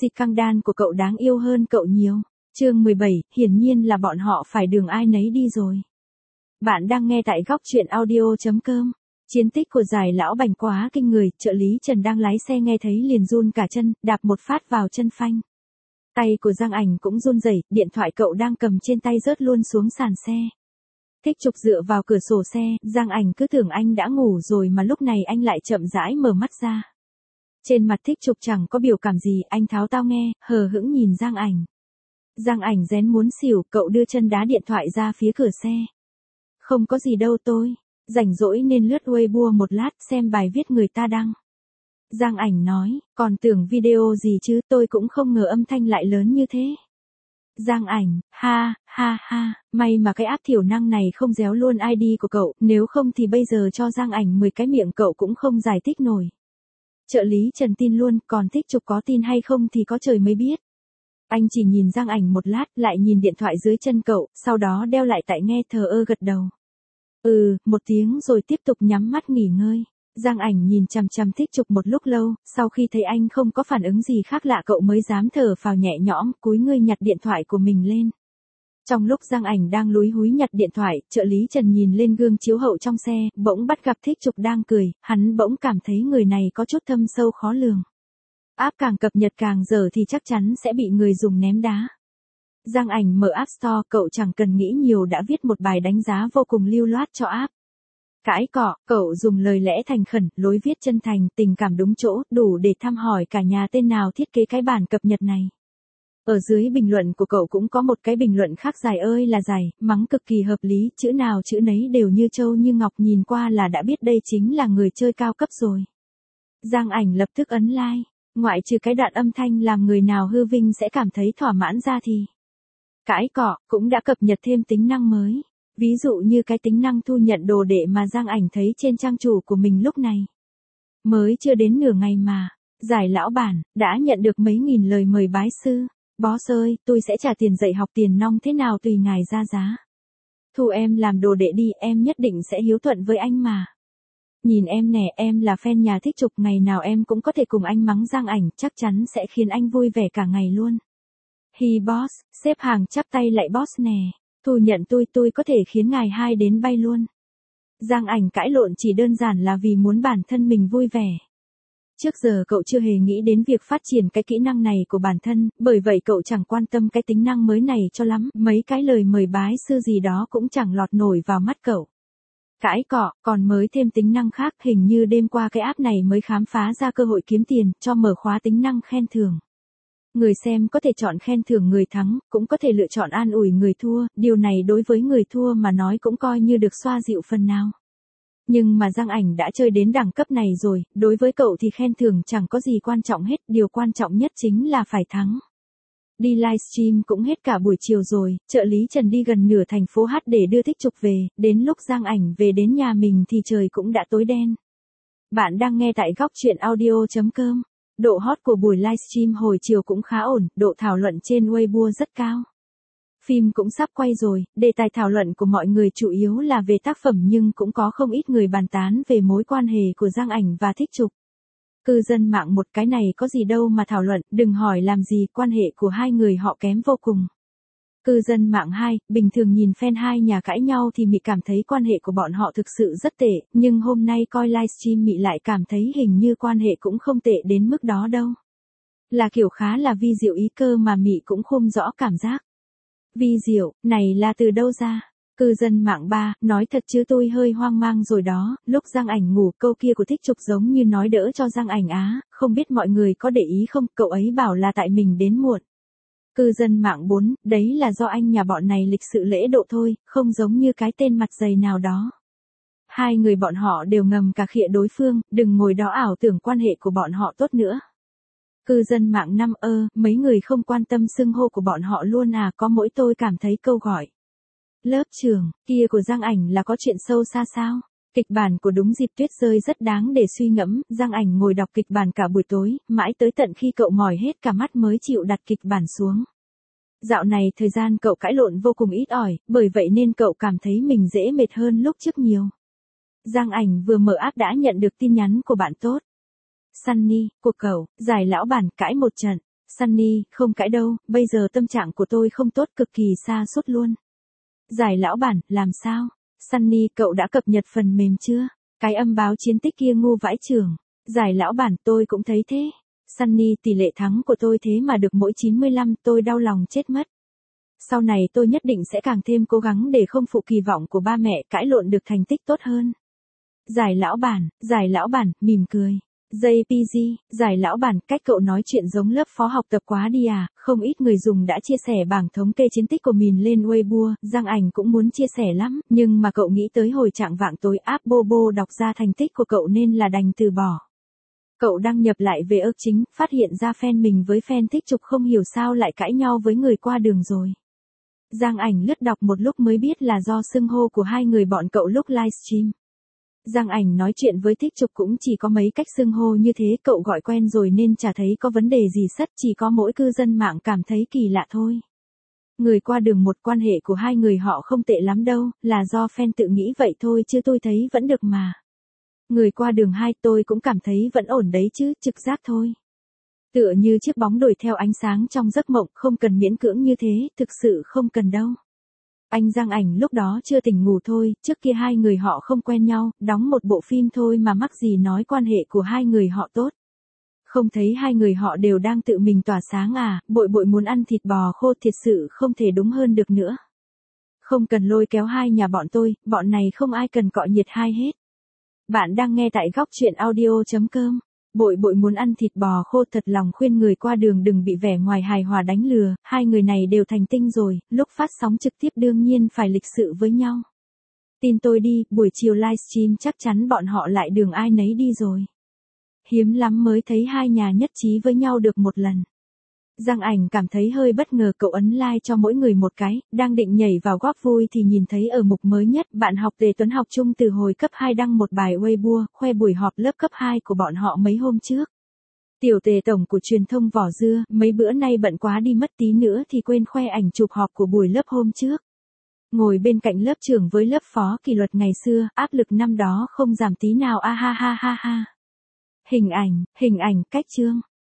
Si căng đan của cậu đáng yêu hơn cậu nhiều. Chương 17, hiển nhiên là bọn họ phải đường ai nấy đi rồi. Bạn đang nghe tại góc truyện audio.com. Chiến tích của giải lão bành quá kinh người, trợ lý Trần đang lái xe nghe thấy liền run cả chân, đạp một phát vào chân phanh. Tay của Giang Ảnh cũng run rẩy, điện thoại cậu đang cầm trên tay rớt luôn xuống sàn xe. Thích Trục dựa vào cửa sổ xe, Giang Ảnh cứ tưởng anh đã ngủ rồi mà lúc này anh lại chậm rãi mở mắt ra. Trên mặt Thích Trục chẳng có biểu cảm gì, anh tháo tai nghe, hờ hững nhìn Giang Ảnh. Giang Ảnh rén muốn xỉu, cậu đưa chân đá điện thoại ra phía cửa xe. Không có gì đâu tôi, rảnh rỗi nên lướt Weibo một lát xem bài viết người ta đăng. Giang Ảnh nói, còn tưởng video gì chứ, tôi cũng không ngờ âm thanh lại lớn như thế. Giang Ảnh, ha, ha ha, may mà cái app thiểu năng này không réo luôn ID của cậu, nếu không thì bây giờ cho Giang Ảnh 10 cái miệng cậu cũng không giải thích nổi. Trợ lý Trần tin luôn, còn Thích Trục có tin hay không thì có trời mới biết. Anh chỉ nhìn Giang Ảnh một lát, lại nhìn điện thoại dưới chân cậu, sau đó đeo lại tai nghe thờ ơ gật đầu. Một tiếng rồi tiếp tục nhắm mắt nghỉ ngơi. Giang Ảnh nhìn chằm chằm Thích Trục một lúc lâu, sau khi thấy anh không có phản ứng gì khác lạ cậu mới dám thở phào nhẹ nhõm, cúi người nhặt điện thoại của mình lên. Trong lúc Giang Ảnh đang lúi húi nhặt điện thoại, trợ lý Trần nhìn lên gương chiếu hậu trong xe, bỗng bắt gặp Thích Trục đang cười, hắn bỗng cảm thấy người này có chút thâm sâu khó lường. App càng cập nhật càng dở thì chắc chắn sẽ bị người dùng ném đá. Giang Ảnh mở App Store, cậu chẳng cần nghĩ nhiều đã viết một bài đánh giá vô cùng lưu loát cho app. Cãi cọ, cậu dùng lời lẽ thành khẩn, lối viết chân thành, tình cảm đúng chỗ, đủ để thăm hỏi cả nhà tên nào thiết kế cái bản cập nhật này. Ở dưới bình luận của cậu cũng có một cái bình luận khác dài ơi là dài, mắng cực kỳ hợp lý, chữ nào chữ nấy đều như châu như ngọc, nhìn qua là đã biết đây chính là người chơi cao cấp rồi. Giang Ảnh lập tức ấn like, ngoại trừ cái đoạn âm thanh làm người nào hư vinh sẽ cảm thấy thỏa mãn ra thì Cãi cọ cũng đã cập nhật thêm tính năng mới. Ví dụ như cái tính năng thu nhận đồ đệ mà Giang Ảnh thấy trên trang chủ của mình lúc này. Mới chưa đến nửa ngày mà, giải lão bản, đã nhận được mấy nghìn lời mời bái sư. Boss ơi, tôi sẽ trả tiền dạy học tiền nong thế nào tùy ngài ra giá. Thu em làm đồ đệ đi, em nhất định sẽ hiếu thuận với anh mà. Nhìn em nè, em là fan nhà Thích Trục, ngày nào em cũng có thể cùng anh mắng Giang Ảnh, chắc chắn sẽ khiến anh vui vẻ cả ngày luôn. Hi boss, xếp hàng chắp tay lại boss nè. Thu nhận tôi có thể khiến ngài 2 đến bay luôn. Giang Ảnh cãi lộn chỉ đơn giản là vì muốn bản thân mình vui vẻ. Trước giờ cậu chưa hề nghĩ đến việc phát triển cái kỹ năng này của bản thân, bởi vậy cậu chẳng quan tâm cái tính năng mới này cho lắm, mấy cái lời mời bái sư gì đó cũng chẳng lọt nổi vào mắt cậu. Cãi cọ, còn mới thêm tính năng khác, hình như đêm qua cái app này mới khám phá ra cơ hội kiếm tiền, cho mở khóa tính năng khen thưởng. Người xem có thể chọn khen thưởng người thắng, cũng có thể lựa chọn an ủi người thua, điều này đối với người thua mà nói cũng coi như được xoa dịu phần nào. Nhưng mà Giang Ảnh đã chơi đến đẳng cấp này rồi, đối với cậu thì khen thưởng chẳng có gì quan trọng hết, điều quan trọng nhất chính là phải thắng. Đi livestream cũng hết cả buổi chiều rồi, trợ lý Trần đi gần nửa thành phố H để đưa Thích Trục về, đến lúc Giang Ảnh về đến nhà mình thì trời cũng đã tối đen. Bạn đang nghe tại góc truyện audio.com. Độ hot của buổi livestream hồi chiều cũng khá ổn, độ thảo luận trên Weibo rất cao. Phim cũng sắp quay rồi, đề tài thảo luận của mọi người chủ yếu là về tác phẩm nhưng cũng có không ít người bàn tán về mối quan hệ của Giang Ảnh và Thích Trục. Cư dân mạng một cái này có gì đâu mà thảo luận, đừng hỏi làm gì, quan hệ của hai người họ kém vô cùng. Cư dân mạng 2, bình thường nhìn fan hai nhà cãi nhau thì Mị cảm thấy quan hệ của bọn họ thực sự rất tệ, nhưng hôm nay coi livestream Mị lại cảm thấy hình như quan hệ cũng không tệ đến mức đó đâu. Là kiểu khá là vi diệu ý cơ mà Mị cũng không rõ cảm giác. Vi diệu, này là từ đâu ra? Cư dân mạng 3, nói thật chứ tôi hơi hoang mang rồi đó, lúc Giang Ảnh ngủ câu kia của Thích Trục giống như nói đỡ cho Giang Ảnh á, không biết mọi người có để ý không, cậu ấy bảo là tại mình đến muộn. Cư dân mạng 4, đấy là do anh nhà bọn này lịch sự lễ độ thôi, không giống như cái tên mặt dày nào đó. Hai người bọn họ đều ngầm cà khịa đối phương, đừng ngồi đó ảo tưởng quan hệ của bọn họ tốt nữa. Cư dân mạng 5, mấy người không quan tâm xưng hô của bọn họ luôn à, có mỗi tôi cảm thấy câu gọi lớp trưởng kia của Giang Ảnh là có chuyện sâu xa sao? Kịch bản của Đúng Dịp Tuyết Rơi rất đáng để suy ngẫm, Giang Ảnh ngồi đọc kịch bản cả buổi tối, mãi tới tận khi cậu mỏi hết cả mắt mới chịu đặt kịch bản xuống. Dạo này thời gian cậu cãi lộn vô cùng ít ỏi, bởi vậy nên cậu cảm thấy mình dễ mệt hơn lúc trước nhiều. Giang Ảnh vừa mở app đã nhận được tin nhắn của bạn tốt. Sunny, của cậu, giải lão bản cãi một trận. Sunny, không cãi đâu, bây giờ tâm trạng của tôi không tốt, cực kỳ sa sút luôn. Giải lão bản, làm sao? Sunny, cậu đã cập nhật phần mềm chưa? Cái âm báo chiến tích kia ngu vãi chưởng. Giải lão bản, tôi cũng thấy thế. Sunny, tỷ lệ thắng của tôi thế mà được mỗi 95, tôi đau lòng chết mất. Sau này tôi nhất định sẽ càng thêm cố gắng để không phụ kỳ vọng của ba mẹ, cãi lộn được thành tích tốt hơn. Giải lão bản, mỉm cười. JPG, giải lão bản, cách cậu nói chuyện giống lớp phó học tập quá đi à, không ít người dùng đã chia sẻ bảng thống kê chiến tích của mình lên Weibo, Giang Ảnh cũng muốn chia sẻ lắm, nhưng mà cậu nghĩ tới hồi trạng vạng tối app Bobo đọc ra thành tích của cậu nên là đành từ bỏ. Cậu đăng nhập lại về ước chính, phát hiện ra fan mình với fan thích chụp không hiểu sao lại cãi nhau với người qua đường rồi. Giang Ảnh lướt đọc một lúc mới biết là do xưng hô của hai người bọn cậu lúc livestream. Giang Ảnh nói chuyện với Thích Trục cũng chỉ có mấy cách xưng hô như thế, cậu gọi quen rồi nên chả thấy có vấn đề gì sất, chỉ có mỗi cư dân mạng cảm thấy kỳ lạ thôi. Người qua đường một, quan hệ của hai người họ không tệ lắm đâu, là do fan tự nghĩ vậy thôi chứ tôi thấy vẫn được mà. Người qua đường hai, tôi cũng cảm thấy vẫn ổn đấy chứ, trực giác thôi. Tựa như chiếc bóng đuổi theo ánh sáng trong giấc mộng, không cần miễn cưỡng như thế, thực sự không cần đâu. Anh Giang Ảnh lúc đó chưa tỉnh ngủ thôi, trước kia hai người họ không quen nhau, đóng một bộ phim thôi mà mắc gì nói quan hệ của hai người họ tốt. Không thấy hai người họ đều đang tự mình tỏa sáng à, bội bội muốn ăn thịt bò khô, thiệt sự không thể đúng hơn được nữa. Không cần lôi kéo hai nhà bọn tôi, bọn này không ai cần cọ nhiệt hai hết. Bạn đang nghe tại góc truyện audio.com. Bội bội muốn ăn thịt bò khô, thật lòng khuyên người qua đường đừng bị vẻ ngoài hài hòa đánh lừa, hai người này đều thành tinh rồi, lúc phát sóng trực tiếp đương nhiên phải lịch sự với nhau. Tin tôi đi, buổi chiều livestream chắc chắn bọn họ lại đường ai nấy đi rồi. Hiếm lắm mới thấy hai nhà nhất trí với nhau được một lần. Giang Ảnh cảm thấy hơi bất ngờ, cậu ấn like cho mỗi người một cái, đang định nhảy vào góp vui thì nhìn thấy ở mục mới nhất, bạn học Tề Tuấn học chung từ hồi cấp 2 đăng một bài Weibo, khoe buổi họp lớp cấp 2 của bọn họ mấy hôm trước. Tiểu Tề tổng của truyền thông vỏ dưa, mấy bữa nay bận quá đi mất, tí nữa thì quên khoe ảnh chụp họp của buổi lớp hôm trước. Ngồi bên cạnh lớp trưởng với lớp phó kỷ luật ngày xưa, áp lực năm đó không giảm tí nào, a ha ha ha ha. Hình ảnh, cách chương.